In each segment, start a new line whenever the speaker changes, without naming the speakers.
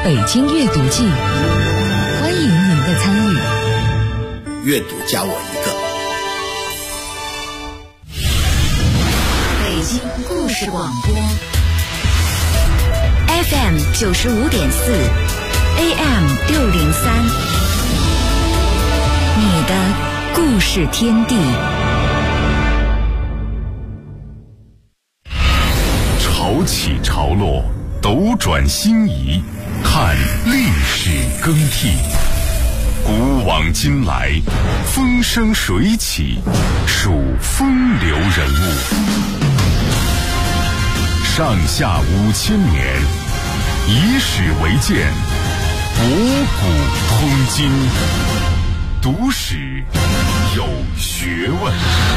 北京阅读季，欢迎您的参与。
阅读加我一个。
北京故事广播 FM 95.4 AM 603，你的故事天地。
潮起潮落，斗转星移，看历史更替。古往今来，风生水起，数风流人物。上下5000年，以史为鉴，博古通今，读史有学问。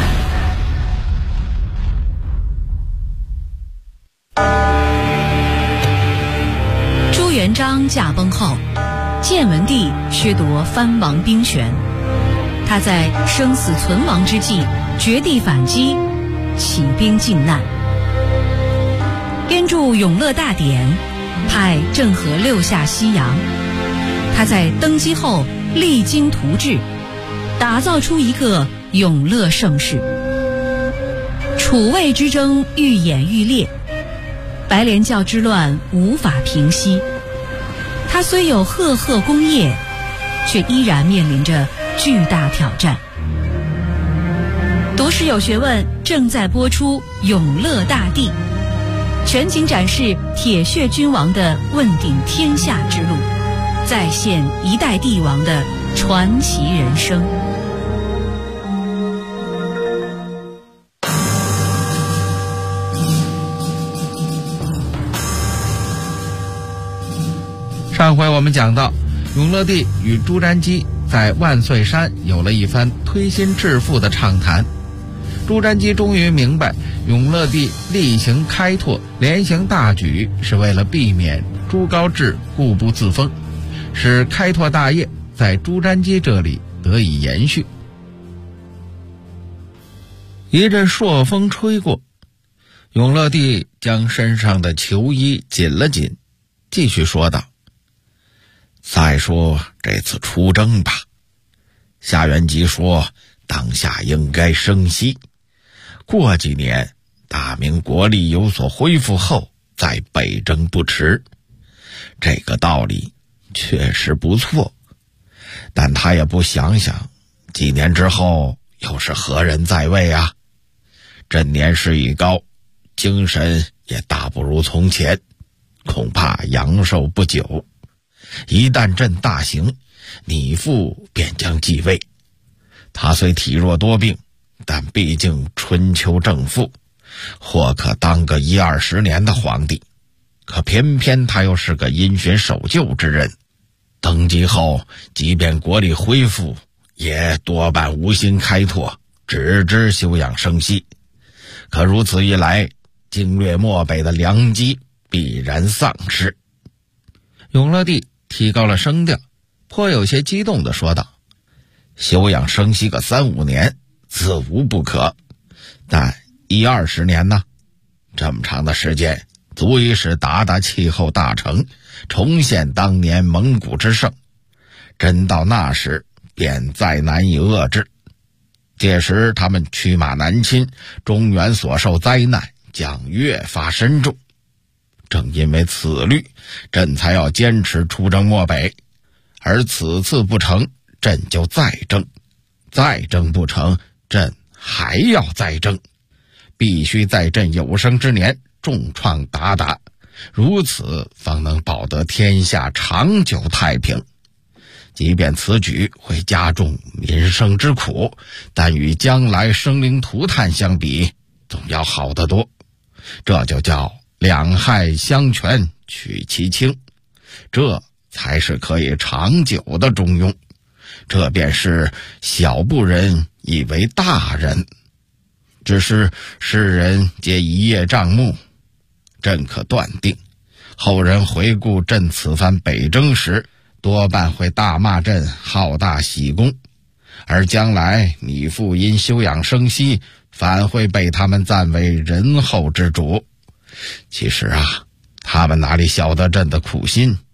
朱元璋驾崩后，建文帝削夺藩王兵权，他在生死存亡之际绝地反击，起兵靖难，编著《永乐大典》，派郑和6下西洋。他在登基后励精图治，打造出一个永乐盛世。楚魏之争愈演愈烈，白莲教之乱无法平息。他虽有赫赫功业，却依然面临着巨大挑战。读史有学问正在播出《永乐大帝》，全景展示铁血君王的问鼎天下之路，再现一代帝王的传奇人生。
上回我们讲到，永乐帝与朱瞻基在万岁山有了一番推心置腹的畅谈。朱瞻基终于明白，永乐帝厉行开拓，连行大举，是为了避免朱高炽固步自封，使开拓大业在朱瞻基这里得以延续。一阵朔风吹过，永乐帝将身上的囚衣紧了紧，继续说道：再说这次出征吧，夏元吉说当下应该生息，过几年大明国力有所恢复后再北征不迟。这个道理确实不错，但他也不想想几年之后又是何人在位啊？朕年事已高，精神也大不如从前，恐怕阳寿不久。一旦朕大行，你父便将继位。他虽体弱多病，但毕竟春秋正父，或可当个10-20年的皇帝。可偏偏他又是个因循守旧之人，登基后即便国力恢复，也多半无心开拓，只知休养生息。可如此一来，经略漠北的良机必然丧失。永乐帝提高了声调，颇有些激动地说道：休养生息个3-5年自无不可，但10-20年呢？这么长的时间足以使鞑气候大成，重现当年蒙古之盛。真到那时便再难以遏制，届时他们驱马南侵，中原所受灾难将越发深重。正因为此虑，朕才要坚持出征漠北，而此次不成，朕就再征，再征不成，朕还要再征，必须在朕有生之年重创鞑，如此方能保得天下长久太平。即便此举会加重民生之苦，但与将来生灵涂炭相比，总要好得多。这就叫两害相权取其轻，这才是可以长久的中庸。这便是小不忍以为大人。只是世人皆一叶障目，朕可断定，后人回顾朕此番北征时，多半会大骂朕好大喜功，而将来你父因休养生息，反会被他们赞为仁厚之主。其实啊，他们哪里晓得朕的苦心？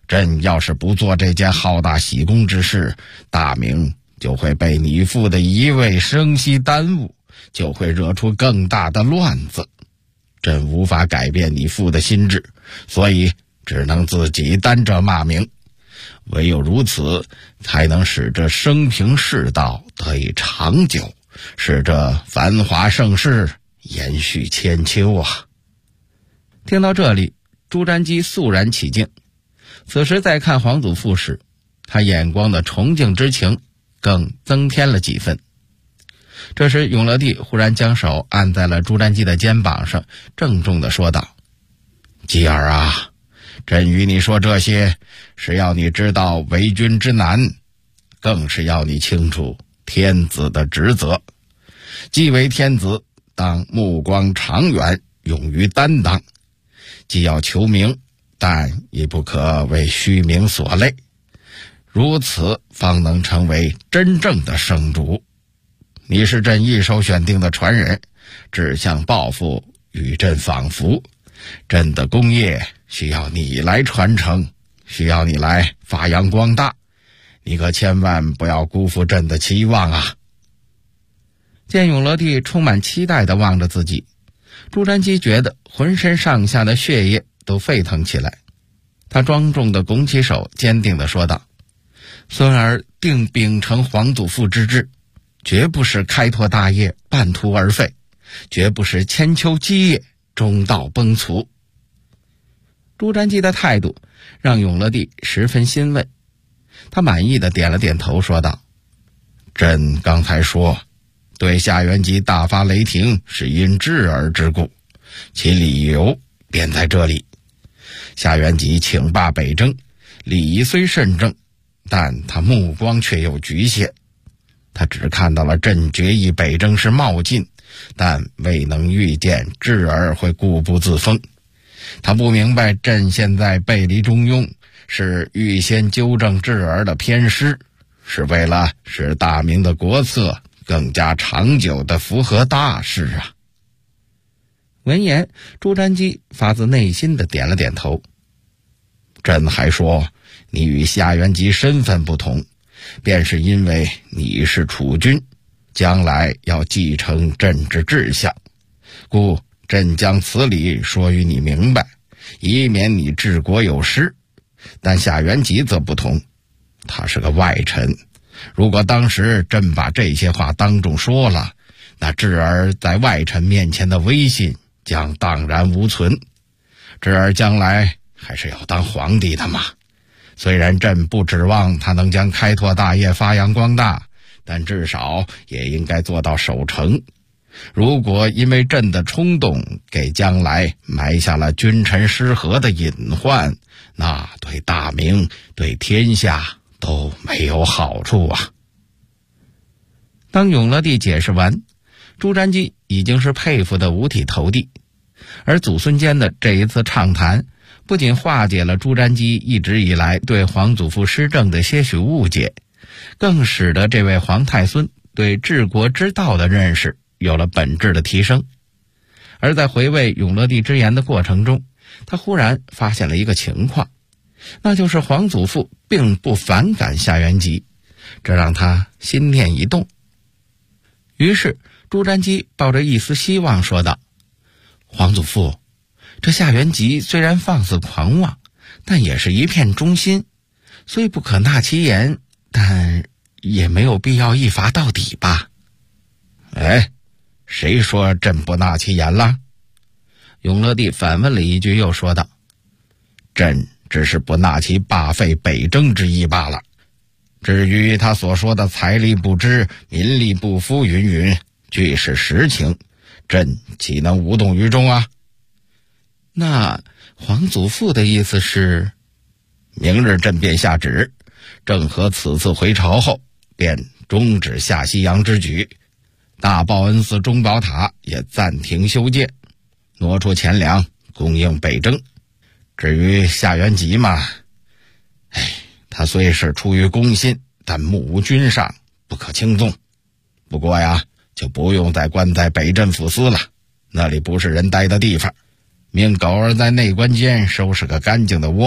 朕要是不做这件浩大喜功之事，大明就会被你父的一味生息耽误，就会惹出更大的乱子。朕无法改变你父的心智，所以只能自己担着骂名。唯有如此，才能使这生平世道得以长久，使这繁华盛世延续千秋啊！听到这里，朱瞻基肃然起敬。此时再看皇祖父时，他眼光的崇敬之情更增添了几分。这时永乐帝忽然将手按在了朱瞻基的肩膀上，郑重地说道：基儿啊，朕与你说这些，是要你知道为君之难，更是要你清楚天子的职责。既为天子，当目光长远，勇于担当。既要求名，但也不可为虚名所累，如此方能成为真正的圣主。你是朕一手选定的传人，志向抱负与朕仿佛，朕的功业需要你来传承，需要你来发扬光大，你可千万不要辜负朕的期望啊！见永乐帝充满期待地望着自己，朱瞻基觉得浑身上下的血液都沸腾起来。他庄重地拱起手，坚定地说道：孙儿定秉承皇祖父之志，绝不是开拓大业半途而废，绝不是千秋基业中道崩殂。朱瞻基的态度让永乐帝十分欣慰，他满意地点了点头，说道：朕刚才说对夏元吉大发雷霆是因智儿之故，其理由便在这里。夏元吉请罢北征，礼仪虽甚正，但他目光却有局限。他只看到了朕决议北征是冒进，但未能预见智儿会固步自封。他不明白朕现在背离中庸，是预先纠正智儿的偏失，是为了使大明的国策更加长久地符合大事啊！闻言，朱瞻基发自内心地点了点头。朕还说，你与夏元吉身份不同，便是因为你是储君，将来要继承朕之志向，故朕将此理说与你明白，以免你治国有失。但夏元吉则不同，他是个外臣，如果当时朕把这些话当众说了，那智儿在外臣面前的威信将荡然无存。智儿将来还是要当皇帝的嘛。虽然朕不指望他能将开拓大业发扬光大，但至少也应该做到守成。如果因为朕的冲动给将来埋下了君臣失和的隐患，那对大明对天下都没有好处啊。当永乐帝解释完，朱瞻基已经是佩服的五体投地，而祖孙间的这一次畅谈不仅化解了朱瞻基一直以来对皇祖父施政的些许误解，更使得这位皇太孙对治国之道的认识有了本质的提升。而在回味永乐帝之言的过程中，他忽然发现了一个情况，那就是皇祖父并不反感夏元吉，这让他心念一动。于是朱瞻基抱着一丝希望说道：皇祖父，这夏元吉虽然放肆狂妄，但也是一片忠心，虽不可纳其言，但也没有必要一罚到底吧？哎，谁说朕不纳其言了？永乐帝反问了一句，又说道：朕只是不纳其罢废北征之意罢了。至于他所说的财力不支、民力不敷云云，俱是实情，朕岂能无动于衷啊？那皇祖父的意思是，明日朕便下旨，正和此次回朝后，便终止下西洋之举，大报恩寺中宝塔也暂停修建，挪出钱粮供应北征。至于夏元吉嘛，他虽是出于公心，但目无君上，不可轻纵。不过呀，就不用再关在北镇抚司了，那里不是人待的地方。命狗儿在内关监收拾个干净的窝，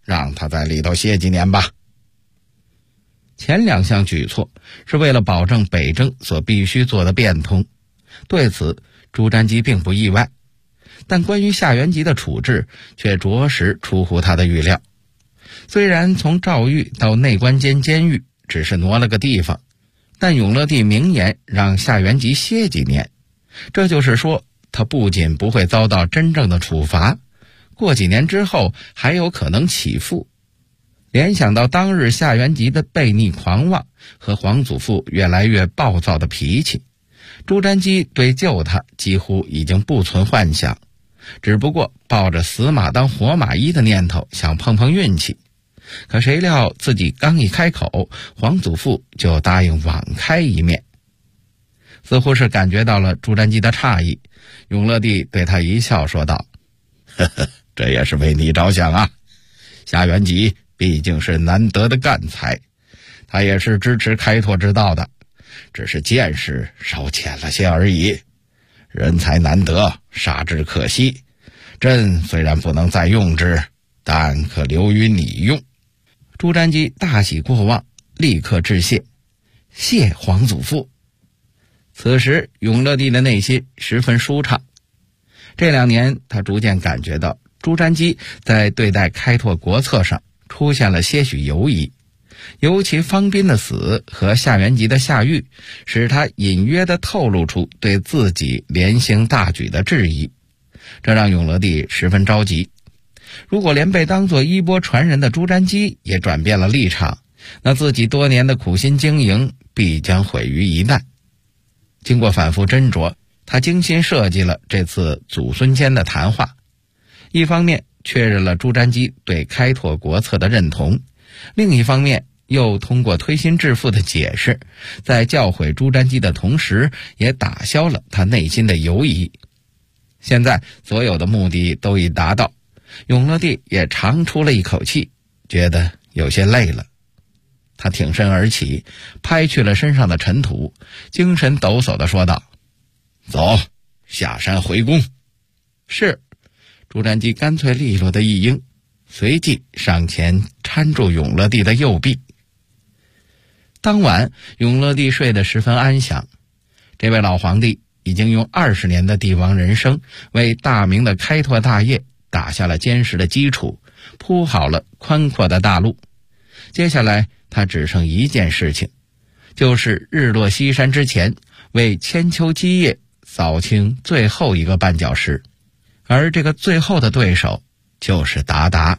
让他在里头歇几年吧。前2项举措是为了保证北征所必须做的变通，对此朱瞻基并不意外，但关于夏元吉的处置却着实出乎他的预料。虽然从赵狱到内关监监狱只是挪了个地方，但永乐帝明言让夏元吉歇几年，这就是说他不仅不会遭到真正的处罚，过几年之后还有可能起复。联想到当日夏元吉的悖逆狂妄和皇祖父越来越暴躁的脾气，朱瞻基对救他几乎已经不存幻想，只不过抱着死马当活马医的念头想碰碰运气。可谁料自己刚一开口，皇祖父就答应网开一面。似乎是感觉到了朱瞻基的诧异，永乐帝对他一笑说道：呵呵，这也是为你着想啊。夏元吉毕竟是难得的干才，他也是支持开拓之道的，只是见识稍浅了些而已。人才难得，杀之可惜。朕虽然不能再用之，但可留于你用。朱瞻基大喜过望，立刻致谢：谢皇祖父。此时永乐帝的内心十分舒畅。这2年他逐渐感觉到朱瞻基在对待开拓国策上出现了些许犹疑，尤其方斌的死和夏元吉的下狱，使他隐约地透露出对自己连行大举的质疑，这让永乐帝十分着急。如果连被当作衣钵传人的朱瞻基也转变了立场，那自己多年的苦心经营必将毁于一旦。经过反复斟酌，他精心设计了这次祖孙间的谈话，一方面确认了朱瞻基对开拓国策的认同，另一方面又通过推心置腹的解释，在教诲朱瞻基的同时也打消了他内心的犹疑。现在所有的目的都已达到，永乐帝也长出了一口气，觉得有些累了。他挺身而起，拍去了身上的尘土，精神抖擞地说道：走，下山回宫。是。朱瞻基干脆利落的一应，随即上前搀住永乐帝的右臂。当晚永乐帝睡得十分安详，这位老皇帝已经用20年的帝王人生为大明的开拓大业打下了坚实的基础，铺好了宽阔的大路。接下来他只剩一件事情，就是日落西山之前为千秋基业扫清最后一个绊脚石，而这个最后的对手就是鞑靼。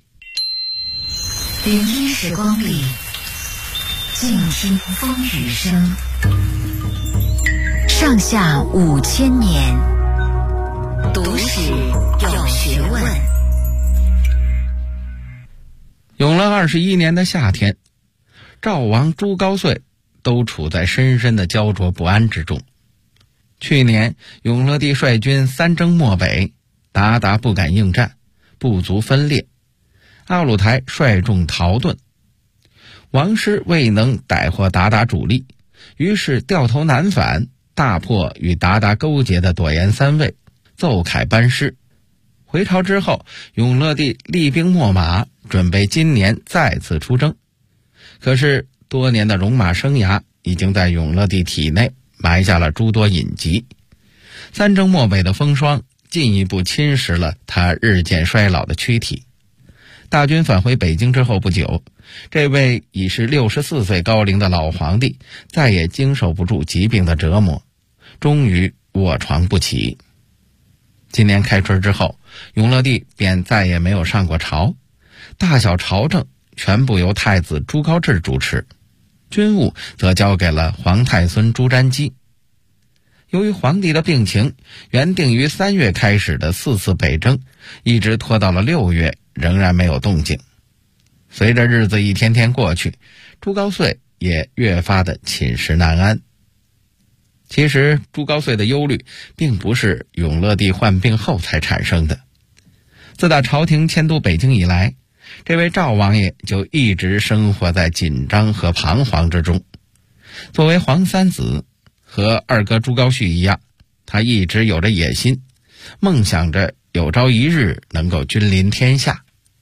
01时光里，静听风雨声，上下5000年，读史有学问。
永乐21年的夏天，赵王朱高燧都处在深深的焦灼不安之中。去年永乐帝率军3征漠北，鞑靼不敢应战，部族分裂，阿鲁台率众逃遁。王师未能逮获鞑靼主力，于是掉头南返，大破与鞑靼勾结的朵颜3卫，奏凯班师。回朝之后，永乐帝厉兵秣马，准备今年再次出征。可是多年的戎马生涯已经在永乐帝体内埋下了诸多隐疾，3征漠北的风霜进一步侵蚀了他日渐衰老的躯体。大军返回北京之后不久，这位已是64岁高龄的老皇帝再也经受不住疾病的折磨，终于卧床不起。今年开春之后，永乐帝便再也没有上过朝，大小朝政全部由太子朱高炽主持，军务则交给了皇太孙朱瞻基。由于皇帝的病情，原定于3月开始的4次北征，一直拖到了6月，仍然没有动静。随着日子一天天过去，朱高燧也越发的寝食难安。其实朱高燧的忧虑并不是永乐帝患病后才产生的，自打朝廷迁都北京以来，这位赵王爷就一直生活在紧张和彷徨之中。作为皇三子，和二哥朱高煦一样，他一直有着野心，梦想着有朝一日能够君临天下。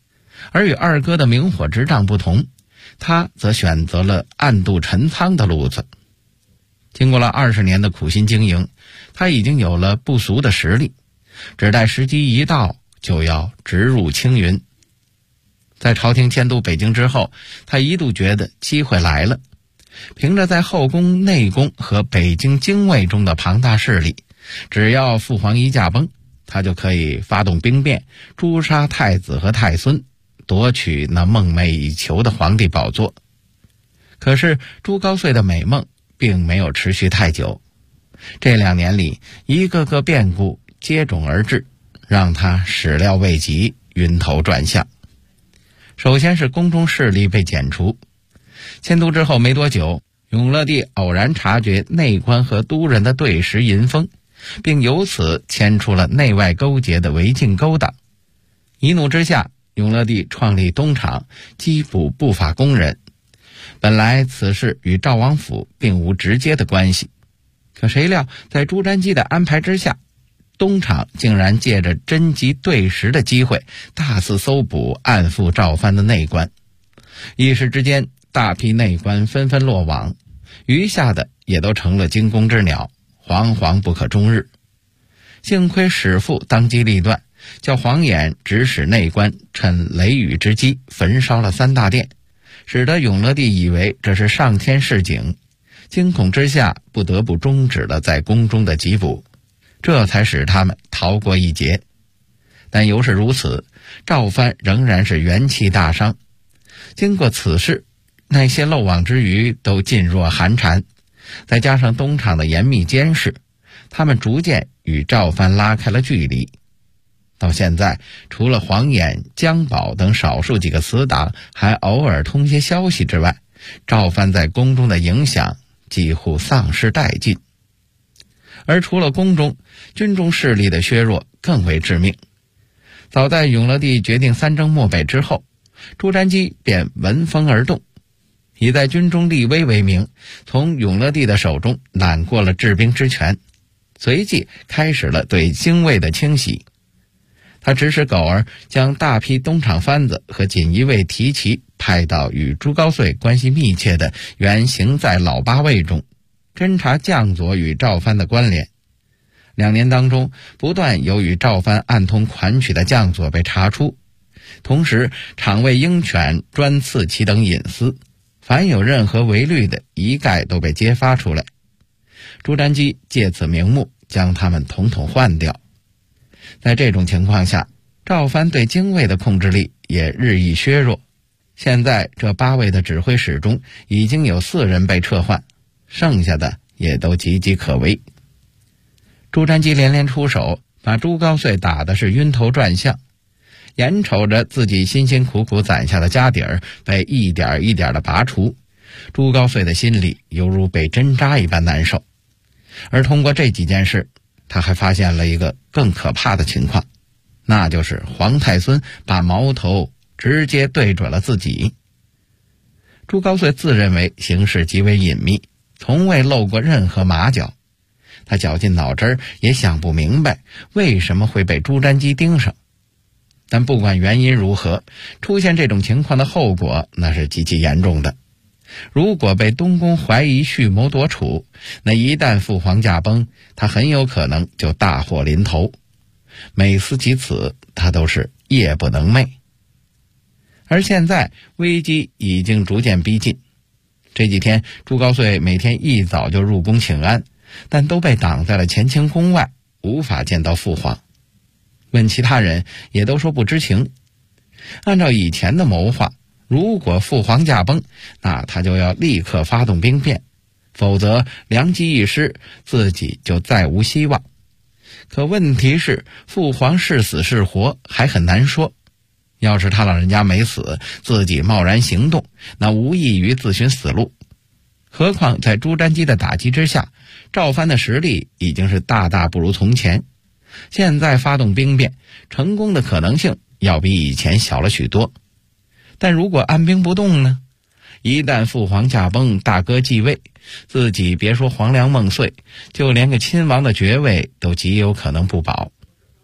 而与二哥的明火执仗不同，他则选择了暗度陈仓的路子。经过了20年的苦心经营，他已经有了不俗的实力，只待时机一到，就要直入青云。在朝廷迁都北京之后，他一度觉得机会来了，凭着在后宫、内宫和北京京卫中的庞大势力，只要父皇一驾崩，他就可以发动兵变，诛杀太子和太孙，夺取那梦寐以求的皇帝宝座。可是朱高燧的美梦并没有持续太久，这2年里，一个个变故接踵而至，让他始料未及，晕头转向。首先是宫中势力被剪除，迁都之后没多久，永乐帝偶然察觉内官和都人的对食淫风，并由此牵出了内外勾结的违禁勾当。一怒之下，永乐帝创立东厂，缉捕不法工人。本来此事与赵王府并无直接的关系，可谁料在朱瞻基的安排之下，东厂竟然借着征集对食的机会，大肆搜捕暗附赵藩的内官。一时之间，大批内官纷纷落网，余下的也都成了惊弓之鸟，惶惶不可终日。幸亏史父当机立断，叫黄衍指使内官趁雷雨之机焚烧了3大殿，使得永乐帝以为这是上天示警，惊恐之下不得不终止了在宫中的缉捕，这才使他们逃过一劫。但犹是如此，赵藩仍然是元气大伤。经过此事，那些漏网之鱼都噤若寒蝉，再加上东厂的严密监视，他们逐渐与赵藩拉开了距离。到现在，除了黄衍、姜宝等少数几个死党还偶尔通些消息之外，赵藩在宫中的影响几乎丧失殆尽。而除了宫中，军中势力的削弱更为致命。早在永乐帝决定3征漠北之后，朱瞻基便闻风而动，以在军中立威为名，从永乐帝的手中揽过了治兵之权，随即开始了对京卫的清洗。他指使狗儿将大批东厂番子和锦衣卫提骑派到与朱高燧关系密切的原行在老八卫中，侦查将佐与赵藩的关联。2年当中，不断有与赵藩暗通款曲的将佐被查出，同时厂卫鹰犬专刺其等隐私，凡有任何违律的，一概都被揭发出来。朱瞻基借此名目将他们统统换掉。在这种情况下，赵藩对京卫的控制力也日益削弱。现在这8位的指挥使中，已经有4人被撤换，剩下的也都岌岌可危。朱瞻基连连出手，把朱高燧打的是晕头转向，眼瞅着自己辛辛苦苦攒下的家底儿被一点一点的拔除，朱高燧的心里犹如被针扎一般难受。而通过这几件事，他还发现了一个更可怕的情况，那就是皇太孙把矛头直接对准了自己。朱高燧自认为行事极为隐秘，从未露过任何马脚，他绞尽脑汁也想不明白为什么会被朱瞻基盯上。但不管原因如何，出现这种情况的后果那是极其严重的。如果被东宫怀疑蓄谋夺储，那一旦父皇驾崩，他很有可能就大祸临头。每思及此，他都是夜不能寐。而现在危机已经逐渐逼近。这几天朱高燧每天一早就入宫请安，但都被挡在了乾清宫外，无法见到父皇。问其他人也都说不知情。按照以前的谋划，如果父皇驾崩，那他就要立刻发动兵变，否则良机一失，自己就再无希望。可问题是，父皇是死是活还很难说。要是他老人家没死，自己贸然行动，那无异于自寻死路。何况在朱瞻基的打击之下，赵藩的实力已经是大大不如从前，现在发动兵变，成功的可能性要比以前小了许多。但如果按兵不动呢？一旦父皇驾崩，大哥继位，自己别说皇粮梦碎，就连个亲王的爵位都极有可能不保。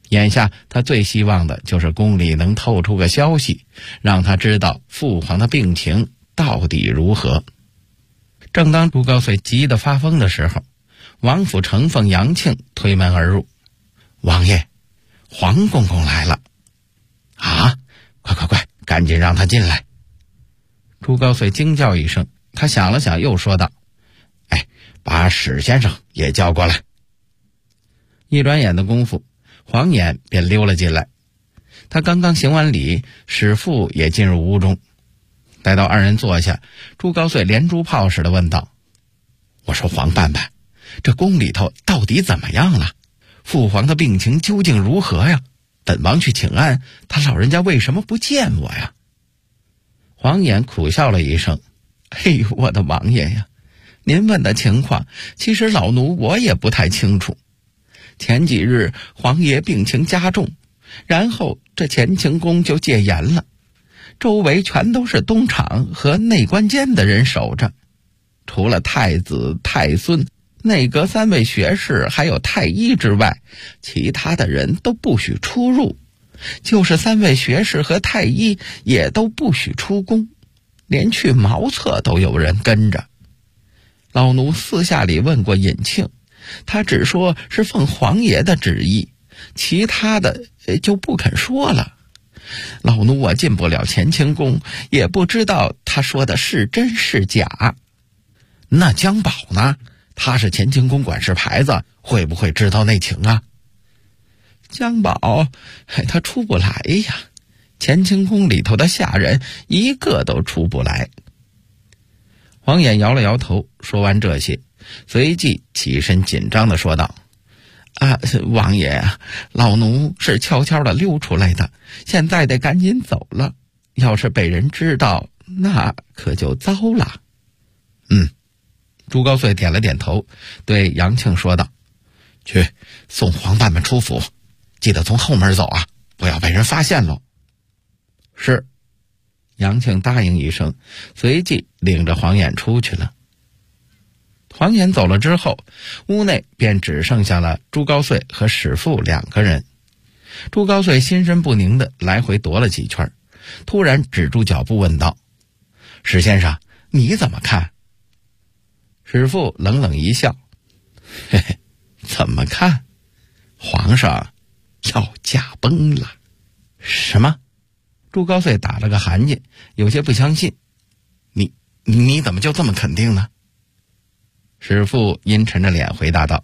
眼下他最希望的就是宫里能透出个消息，让他知道父皇的病情到底如何。正当朱高燧急得发疯的时候，王府承奉杨庆推门而入：“王爷，黄公公来了。”“啊，快，赶紧让他进来。”朱高燧惊叫一声，他想了想又说道：“把史先生也叫过来。”一转眼的功夫，黄衍便溜了进来。他刚刚行完礼，史父也进入屋中。待到二人坐下，朱高燧连珠炮似的问道：“我说黄伴伴，这宫里头到底怎么样了？父皇的病情究竟如何呀？本王去请安，他老人家为什么不见我呀？”黄衍苦笑了一声：“哎呦，我的王爷呀，您问的情况，其实老奴我也不太清楚。前几日皇爷病情加重，然后这乾清宫就戒严了，周围全都是东厂和内官监的人守着，除了太子、太孙、内阁3位学士还有太医之外，其他的人都不许出入，就是3位学士和太医也都不许出宫，连去茅厕都有人跟着。老奴私下里问过尹庆，他只说是奉皇爷的旨意，其他的就不肯说了。老奴我进不了乾清宫，也不知道他说的是真是假。”“那江宝呢？他是乾清宫管事牌子，会不会知道内情啊？”“江宝，他出不来呀，乾清宫里头的下人一个都出不来。”黄衍摇了摇头，说完这些，随即起身紧张地说道：“王爷啊，老奴是悄悄地溜出来的，现在得赶紧走了，要是被人知道，那可就糟了。”“朱高燧点了点头，对杨庆说道：“去送黄伴们出府，记得从后门走啊，不要被人发现喽。”“是。”杨庆答应一声，随即领着黄衍出去了。黄衍走了之后，屋内便只剩下了朱高燧和史父2个人。朱高燧心神不宁地来回踱了几圈，突然止住脚步问道：“史先生，你怎么看？”史父冷冷一笑：“嘿嘿，怎么看？皇上要驾崩了。”“什么？”朱高燧打了个寒噤，有些不相信。你怎么就这么肯定呢？”史父阴沉着脸回答道：“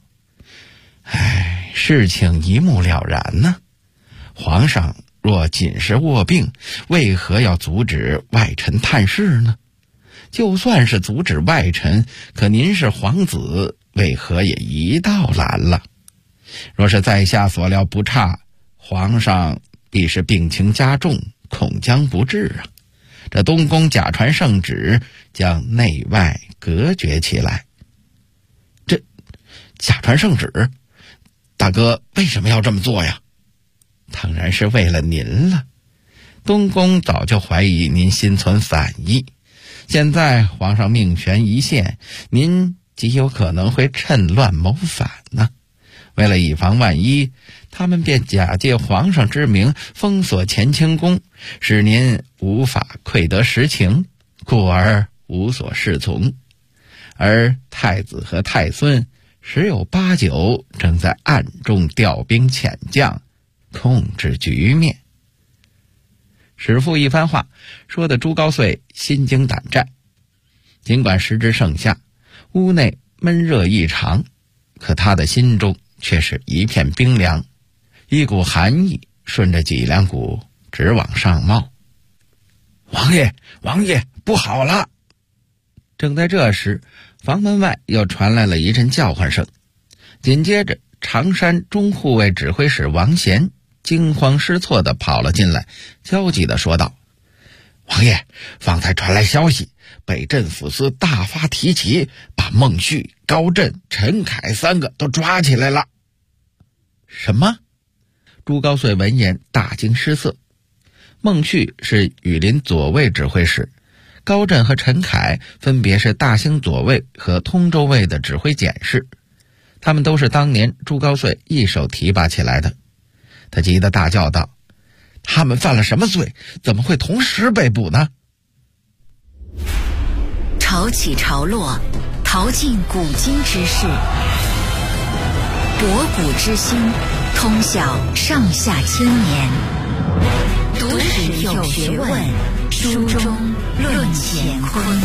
事情一目了然呢。皇上若仅是卧病，为何要阻止外臣探视呢？就算是阻止外臣，可您是皇子，为何也一道拦了？若是在下所料不差，皇上必是病情加重，恐将不治啊。这东宫假传圣旨，将内外隔绝起来。”“这假传圣旨，大哥为什么要这么做呀？”“当然是为了您了。东宫早就怀疑您心存反意，现在皇上命悬一线，您极有可能会趁乱谋反呢。为了以防万一，他们便假借皇上之名封锁乾清宫，使您无法窥得实情，故而无所适从。而太子和太孙十有八九正在暗中调兵遣将，控制局面。”史父一番话说的朱高燧心惊胆战，尽管时值盛夏，屋内闷热异常，可他的心中却是一片冰凉，一股寒意顺着脊梁骨直往上冒。“王爷，不好了！”正在这时，房门外又传来了一阵叫唤声，紧接着常山中护卫指挥使王贤惊慌失措地跑了进来，焦急地说道：“王爷，方才传来消息，北镇抚司大发提旗，把孟旭、高震、陈凯3个都抓起来了。”“什么？”朱高燧闻言大惊失色。孟旭是羽林左卫指挥使，高震和陈凯分别是大兴左卫和通州卫的指挥检事，他们都是当年朱高燧一手提拔起来的。 他急得大叫道：他们犯了什么罪？怎么会同时被捕呢？
潮起潮落，淘尽古今之事，博古知新，通晓上下千年。读史有学问，书中论乾坤。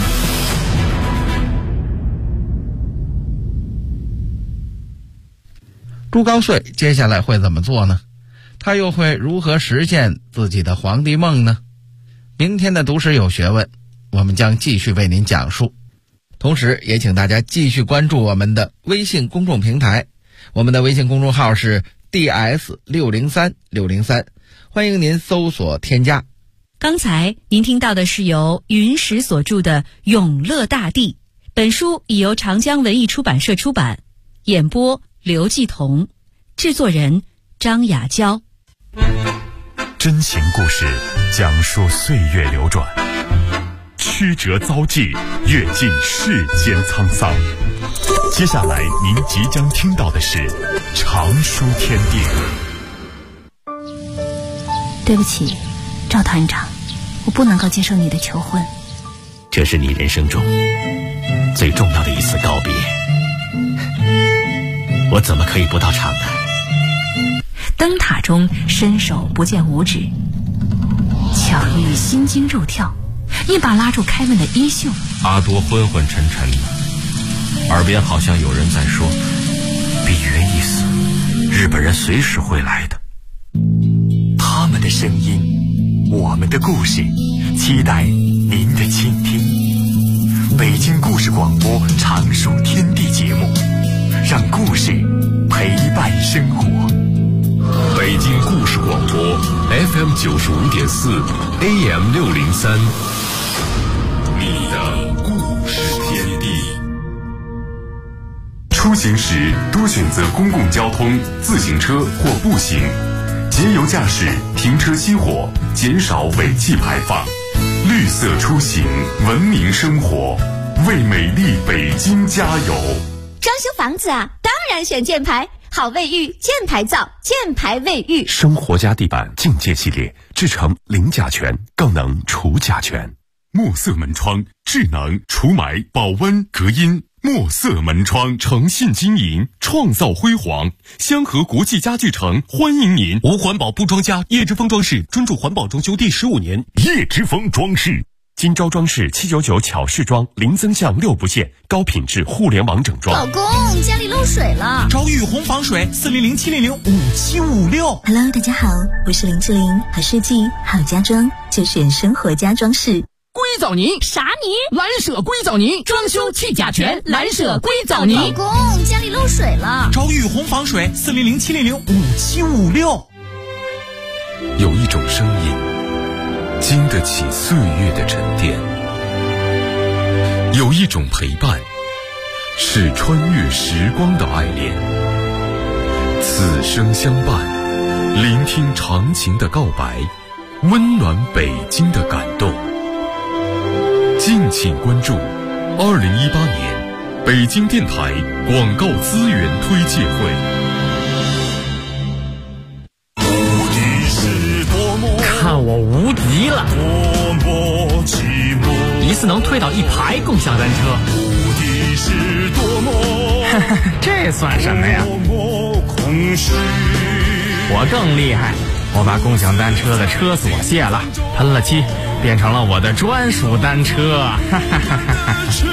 朱高燧接下来会怎么做呢？他又会如何实现自己的皇帝梦呢？明天的读史有学问，我们将继续为您讲述。同时也请大家继续关注我们的微信公众平台，我们的微信公众号是 DS603603，欢迎您搜索添加。
刚才您听到的是由云石所著的《永乐大帝》，本书已由长江文艺出版社出版，演播刘继彤，制作人张雅娇。
真情故事讲述岁月流转，曲折遭际，阅尽世间沧桑。接下来您即将听到的是长书天地。
对不起，赵团长，我不能够接受你的求婚。
这是你人生中最重要的一次告别，我怎么可以不到场呢？
灯塔中伸手不见五指，巧遇心惊肉跳，一把拉住开门的衣袖。
阿多昏昏沉沉的，耳边好像有人在说：比约一死，日本人随时会来的。
他们的声音，我们的故事，期待您的倾听。北京故事广播长书天地节目，让故事陪伴生活。
北京故事广播 FM 95.4 AM 603，你的故事天地。出行时多选择公共交通、自行车或步行，节油驾驶，停车熄火，减少尾气排放。绿色出行，文明生活，为美丽北京加油。
装修房子啊，当然选箭牌，好卫浴，箭牌造，箭牌卫浴。
生活家地板境界系列，制成零甲醛，更能除甲醛。墨色门窗，智能除霾、保温、隔音。墨色门窗，诚信经营，创造辉煌。香河国际家具城欢迎您。
无环保不装家，叶之峰装饰专注环保装修第15年。
叶之峰装饰，金招装饰799巧饰装，零增项6不限，高品质互联网整装。
老公，家里漏水了。
找雨虹防水400-700-5756。
Hello， 大家好，我是林志玲，好设计好家装就选生活家装饰。
硅藻泥
啥泥？
蓝舍硅藻泥，装修去甲醛，蓝舍硅藻泥。
老公，家里漏水了。
找雨虹防水400-700-5756。
有一种声音，经得起岁月的沉淀；有一种陪伴，是穿越时光的爱恋。此生相伴，聆听长情的告白，温暖北京的感动。敬请关注2018年北京电台广告资源推介会。
看我无敌了！一次能推倒1排共享单车。这算什么呀？我更厉害，我把共享单车的车锁卸了，喷了漆，变成了我的专属单车。